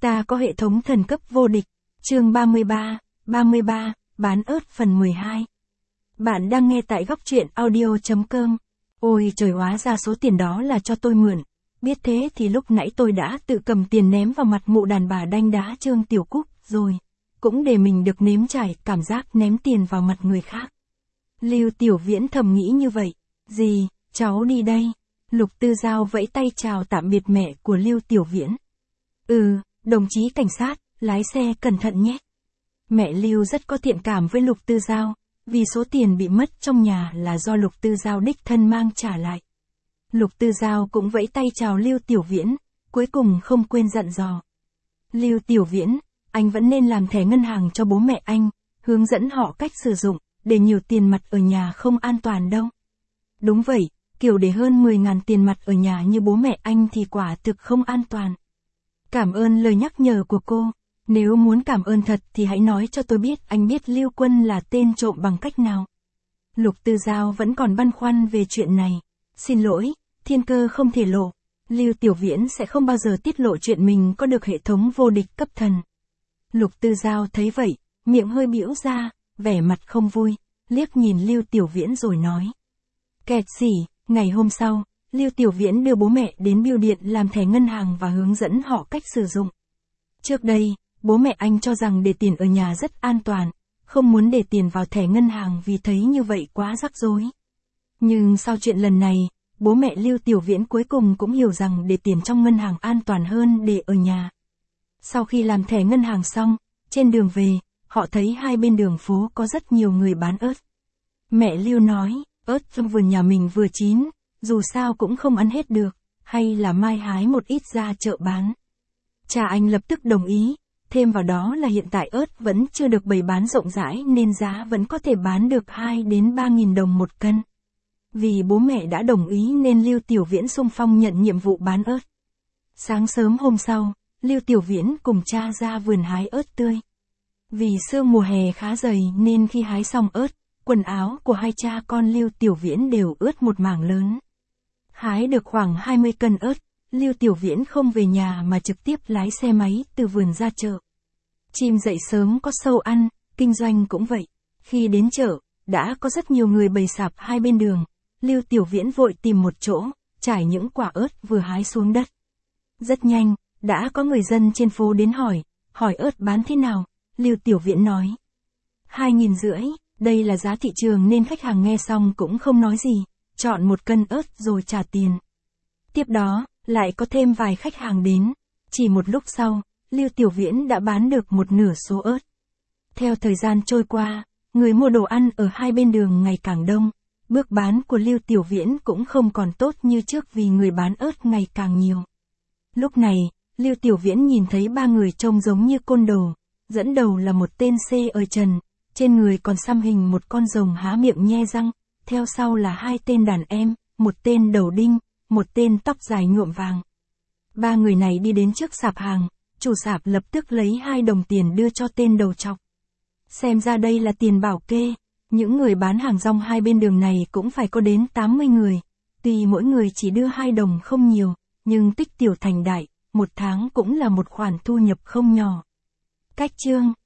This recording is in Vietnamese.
Ta có hệ thống thần cấp vô địch. Chương 33, bán ớt phần 12. Bạn đang nghe tại góc truyện audio.com. Ôi trời, hóa ra số tiền đó là cho tôi mượn. Biết thế thì lúc nãy tôi đã tự cầm tiền ném vào mặt mụ đàn bà đanh đá Trương Tiểu Cúc rồi. Cũng để mình được nếm trải cảm giác ném tiền vào mặt người khác. Lưu Tiểu Viễn thầm nghĩ như vậy. Dì, cháu đi đây. Lục Tư Giao vẫy tay chào tạm biệt mẹ của Lưu Tiểu Viễn. Đồng chí cảnh sát, lái xe cẩn thận nhé. Mẹ Lưu rất có thiện cảm với Lục Tư Giao, vì số tiền bị mất trong nhà là do Lục Tư Giao đích thân mang trả lại. Lục Tư Giao cũng vẫy tay chào Lưu Tiểu Viễn, cuối cùng không quên dặn dò. Lưu Tiểu Viễn, anh vẫn nên làm thẻ ngân hàng cho bố mẹ anh, hướng dẫn họ cách sử dụng, để nhiều tiền mặt ở nhà không an toàn đâu. Đúng vậy, kiểu để hơn 10.000 tiền mặt ở nhà như bố mẹ anh thì quả thực không an toàn. Cảm ơn lời nhắc nhở của cô. Nếu muốn cảm ơn thật thì hãy nói cho tôi biết anh biết Lưu Quân là tên trộm bằng cách nào. Lục Tư Giao vẫn còn băn khoăn về chuyện này. Xin lỗi, thiên cơ không thể lộ. Lưu Tiểu Viễn sẽ không bao giờ tiết lộ chuyện mình có được hệ thống vô địch cấp thần. Lục Tư Giao thấy vậy, miệng hơi bĩu ra, vẻ mặt không vui, liếc nhìn Lưu Tiểu Viễn rồi nói. Kẹt xỉ, ngày hôm sau, Lưu Tiểu Viễn đưa bố mẹ đến bưu điện làm thẻ ngân hàng và hướng dẫn họ cách sử dụng. Trước đây, bố mẹ anh cho rằng để tiền ở nhà rất an toàn, không muốn để tiền vào thẻ ngân hàng vì thấy như vậy quá rắc rối. Nhưng sau chuyện lần này, bố mẹ Lưu Tiểu Viễn cuối cùng cũng hiểu rằng để tiền trong ngân hàng an toàn hơn để ở nhà. Sau khi làm thẻ ngân hàng xong, trên đường về, họ thấy hai bên đường phố có rất nhiều người bán ớt. Mẹ Lưu nói, ớt trong vườn nhà mình vừa chín, dù sao cũng không ăn hết được, hay là mai hái một ít ra chợ bán. Cha anh lập tức đồng ý, thêm vào đó là hiện tại ớt vẫn chưa được bày bán rộng rãi nên giá vẫn có thể bán được 2 đến 3.000 đồng một cân. Vì bố mẹ đã đồng ý nên Lưu Tiểu Viễn xung phong nhận nhiệm vụ bán ớt. Sáng sớm hôm sau, Lưu Tiểu Viễn cùng cha ra vườn hái ớt tươi. Vì sương mùa hè khá dày nên khi hái xong ớt, quần áo của hai cha con Lưu Tiểu Viễn đều ướt một mảng lớn. Hái được khoảng 20 cân ớt, Lưu Tiểu Viễn không về nhà mà trực tiếp lái xe máy từ vườn ra chợ. Chim dậy sớm có sâu ăn, kinh doanh cũng vậy. Khi đến chợ, đã có rất nhiều người bày sạp hai bên đường. Lưu Tiểu Viễn vội tìm một chỗ, trải những quả ớt vừa hái xuống đất. Rất nhanh, đã có người dân trên phố đến hỏi ớt bán thế nào. Lưu Tiểu Viễn nói 2.500, đây là giá thị trường nên khách hàng nghe xong cũng không nói gì, chọn một cân ớt rồi trả tiền. Tiếp đó, lại có thêm vài khách hàng đến. Chỉ một lúc sau, Lưu Tiểu Viễn đã bán được một nửa số ớt. Theo thời gian trôi qua, người mua đồ ăn ở hai bên đường ngày càng đông. Bước bán của Lưu Tiểu Viễn cũng không còn tốt như trước vì người bán ớt ngày càng nhiều. Lúc này, Lưu Tiểu Viễn nhìn thấy ba người trông giống như côn đồ. Dẫn đầu là một tên ở trần, trên người còn xăm hình một con rồng há miệng nhe răng. Theo sau là hai tên đàn em, một tên đầu đinh, một tên tóc dài nhuộm vàng. Ba người này đi đến trước sạp hàng, chủ sạp lập tức lấy 2 đồng tiền đưa cho tên đầu trọc. Xem ra đây là tiền bảo kê. Những người bán hàng rong hai bên đường này cũng phải có đến 80 người. Tuy mỗi người chỉ đưa 2 đồng không nhiều, nhưng tích tiểu thành đại, một tháng cũng là một khoản thu nhập không nhỏ. Cách chương